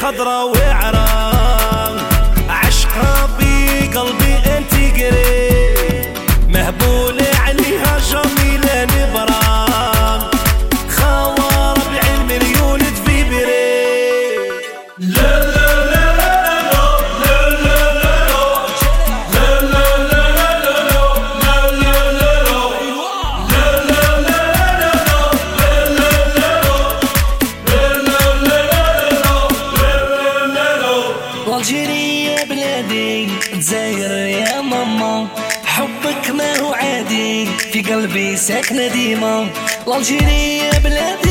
خضرة وعرام، عشقها بقلبي انت قريب، مهبولة عليها جميلة نبرام، خوار بعين مليون في بريد. لا لا لا لا لا لا لا والجيري يا بلادي تزاير يا ماما، حبك ما هو عادي في قلبي ساكنة ديما. والجيري يا بلادي